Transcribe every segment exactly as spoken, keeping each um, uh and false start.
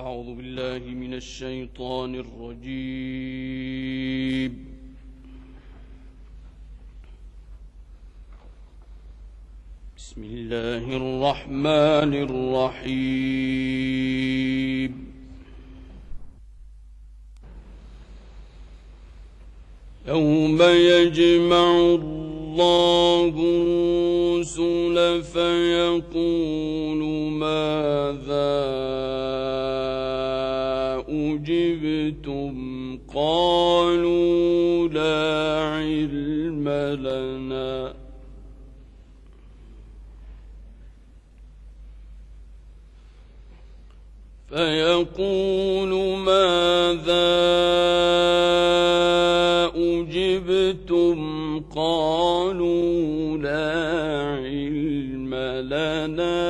أعوذ بالله من الشيطان الرجيم. بسم الله الرحمن الرحيم. يوم يجمع الله الرسل فيقول ماذا أجبتم قالوا لا علم لنا فيقول ماذا أجبتم قالوا لا علم لنا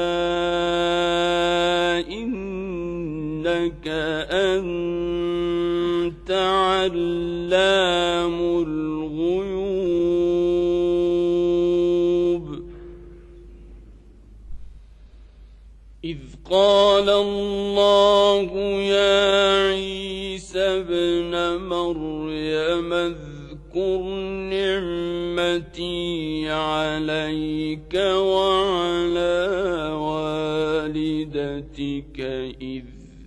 إنك أنت علام الغيوب. إذ قال الله يا عيسى ابن مريم اذكر نعمتي عليك وعلى والدتك إذ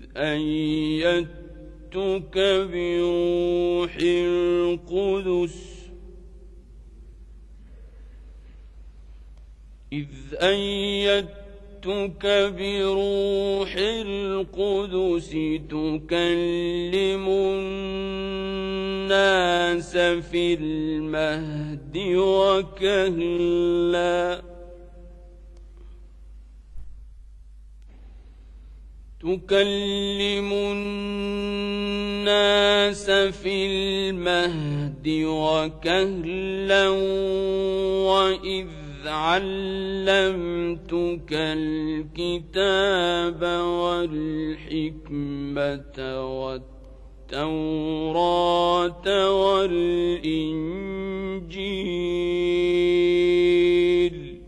أيدتك بروح القدس إذ أيدتك بروح القدس تكلم الناس في المهد وكهلا تكلم الناس في المهد وكهلا وإذ علمتك الكتاب والحكمة والتوراة والإنجيل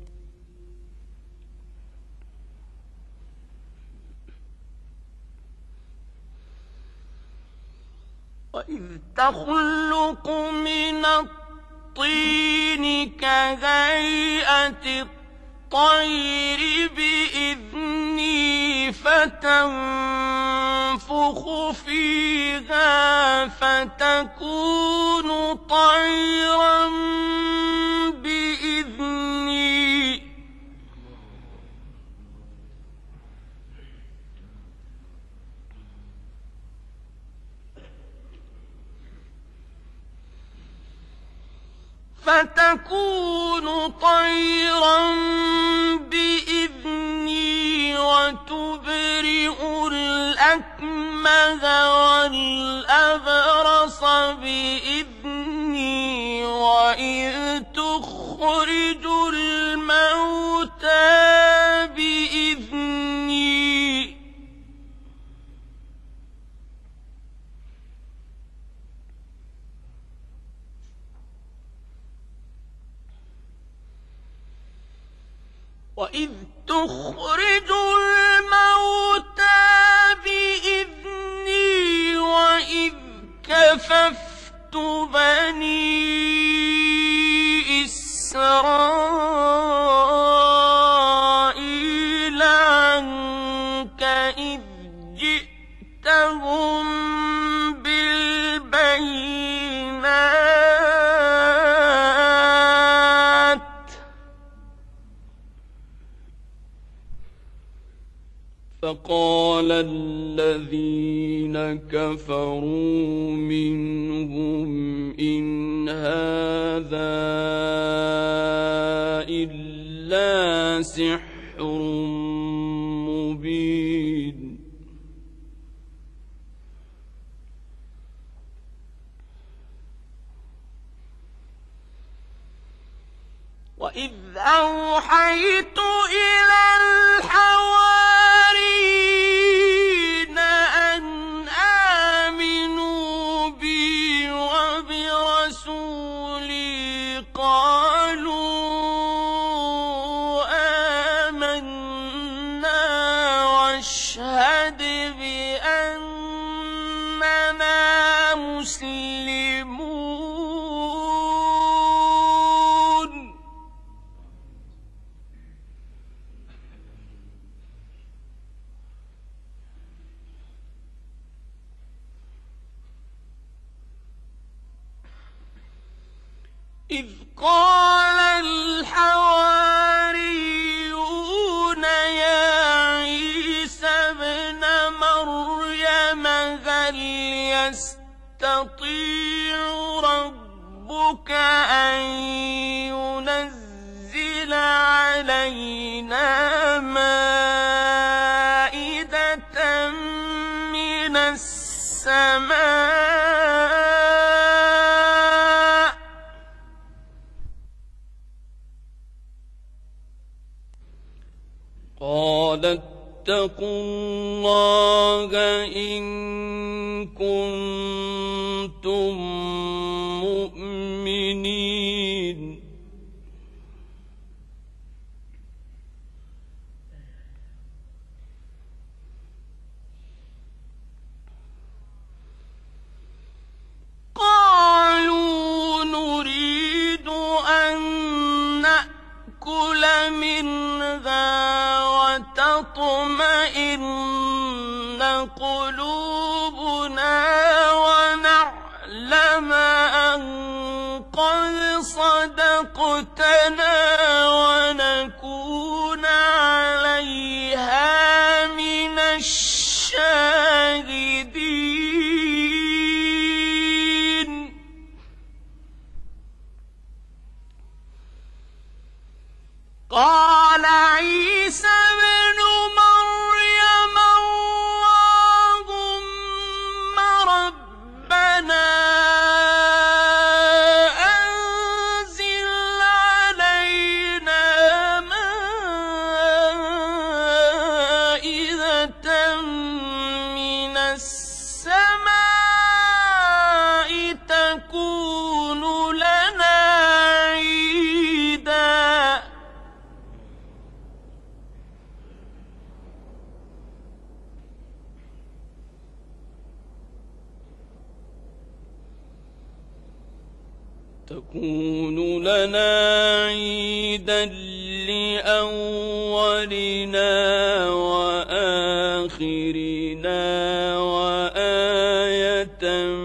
وإذ تخلق من الطين كهيئة الطير بإذني فتنفخ فيها فتكون طيرا بإذني فتكون طيرا بإذني وتبرئ الأكمه والأبرص بإذني وإذ تخرج الموتى بإذني وإذ تخرج الموتى بإذني وإذ كففت بني إسرائيل عنك إذ جئتهم بالبينات فقال الذين كفروا منهم إن هذا إلا سحر مبين. وإذ أوحيت إلى الحواريين أن آمنوا بي وبرسولي قالوا آمنا واشهد بأننا إذ قال الحواريون يا عيسى ابن مريم هل يستطيع ربك أن ينزل علينا مائدة من السماء قال اتقوا الله إن كنتم مؤمنين قالوا نريد أن نأكل منها وتطمئن قلوبنا ونعلم أن قد صدقتنا ونكون عليها من الشاهدين قال عيسى ابن مريم اللهم ربنا أنزل علينا مائدة من السماء تكون لنا عيدا تكون لنا عيدا لأولنا وآخرنا وآية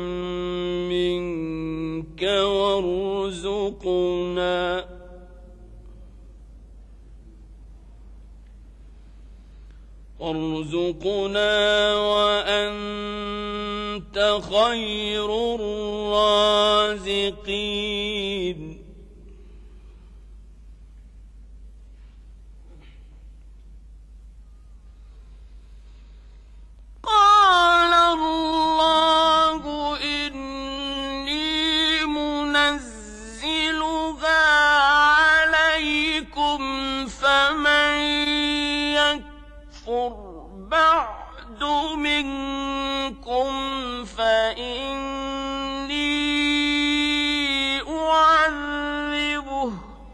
منك وارزقنا وارزقنا وأنت خير الرازقين قال الله إني منزلها عليكم فمن يكفر بعد منكم فإني أعذبه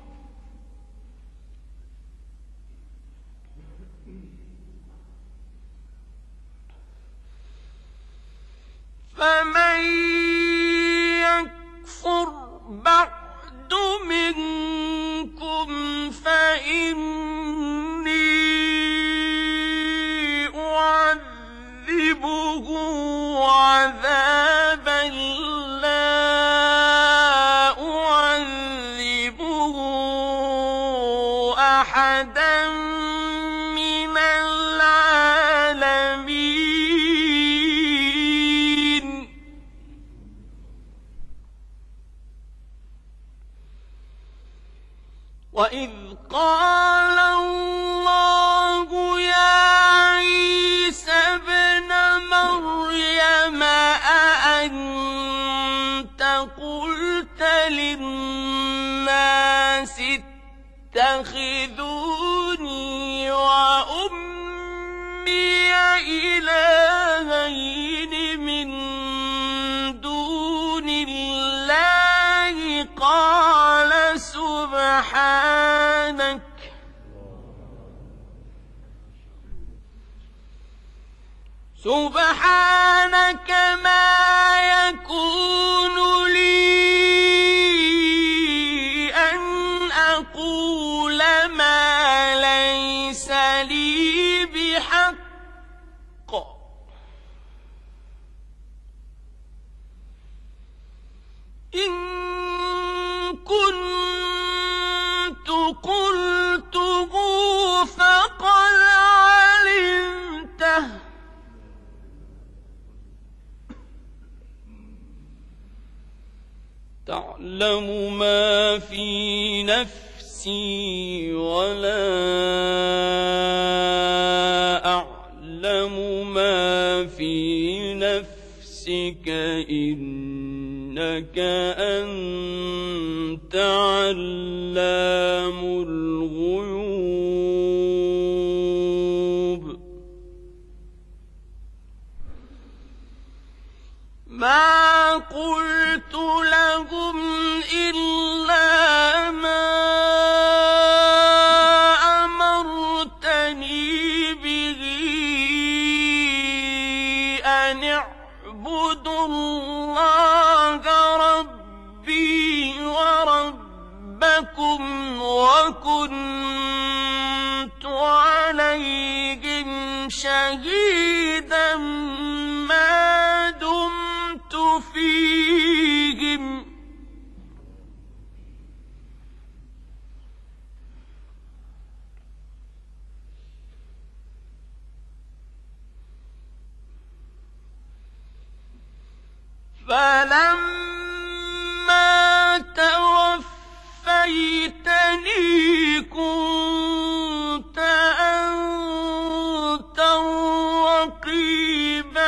فمن يكفر بعد منكم فإني أعذبه عذابا لا أعذبه أحدا من العالمين وإذ قال الله يا عيسى ابن مريم أأنت قلت للناس اتخذوني وأمي إلهين من دون الله قال سبحانك سبحانك ما يكون لي أن أقول ما ليس لي بحق إن كنت يعلم ما في نفسي ولا أعلم ما في نفسك إنك أنت علام الغيوب ما قلت لهم إلا ما أمرتني به أن اعبدوا الله ربي وربكم وكنت عليهم شهيدا ما دمت فيهم فلما توفيتني كنت أنت الرقيب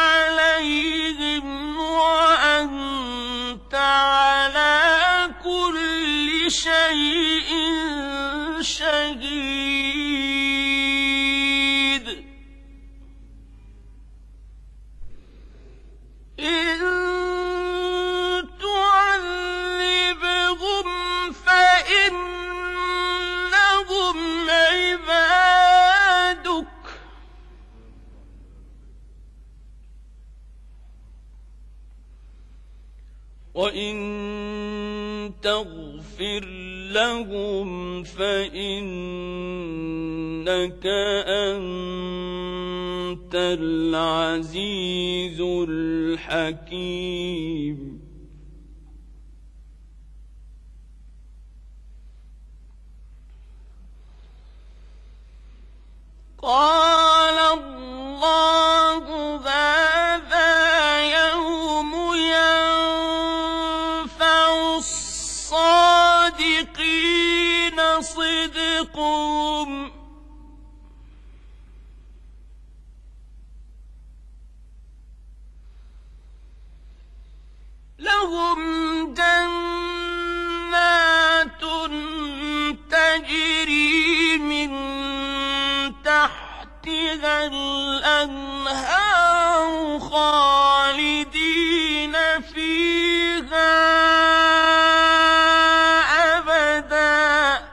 عليهم وأنت على كل شيء شهيد إن تعذبهم فإنهم عبادك وإن تغفر لهم فإنك أنت العزيز الحكيم قال الله هذا يوم ينفع الصادقين صدقهم لهم جنات تجري من تحتها الأنهار خالدين فيها أبدا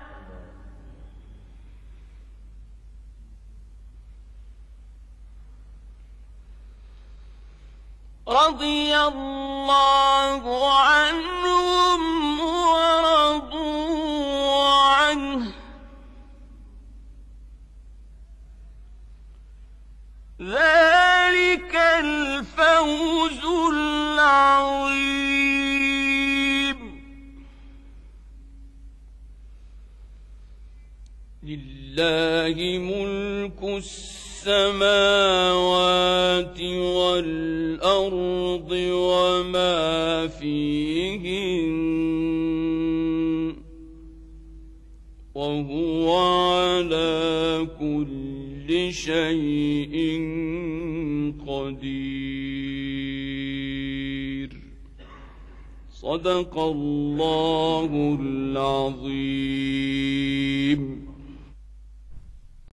رضي الله عنهم ورضوا عنه ذلك الفوز العظيم لله ملك السماوات والأرض وما فيهن وهو على كل شيء قدير صدق الله العظيم.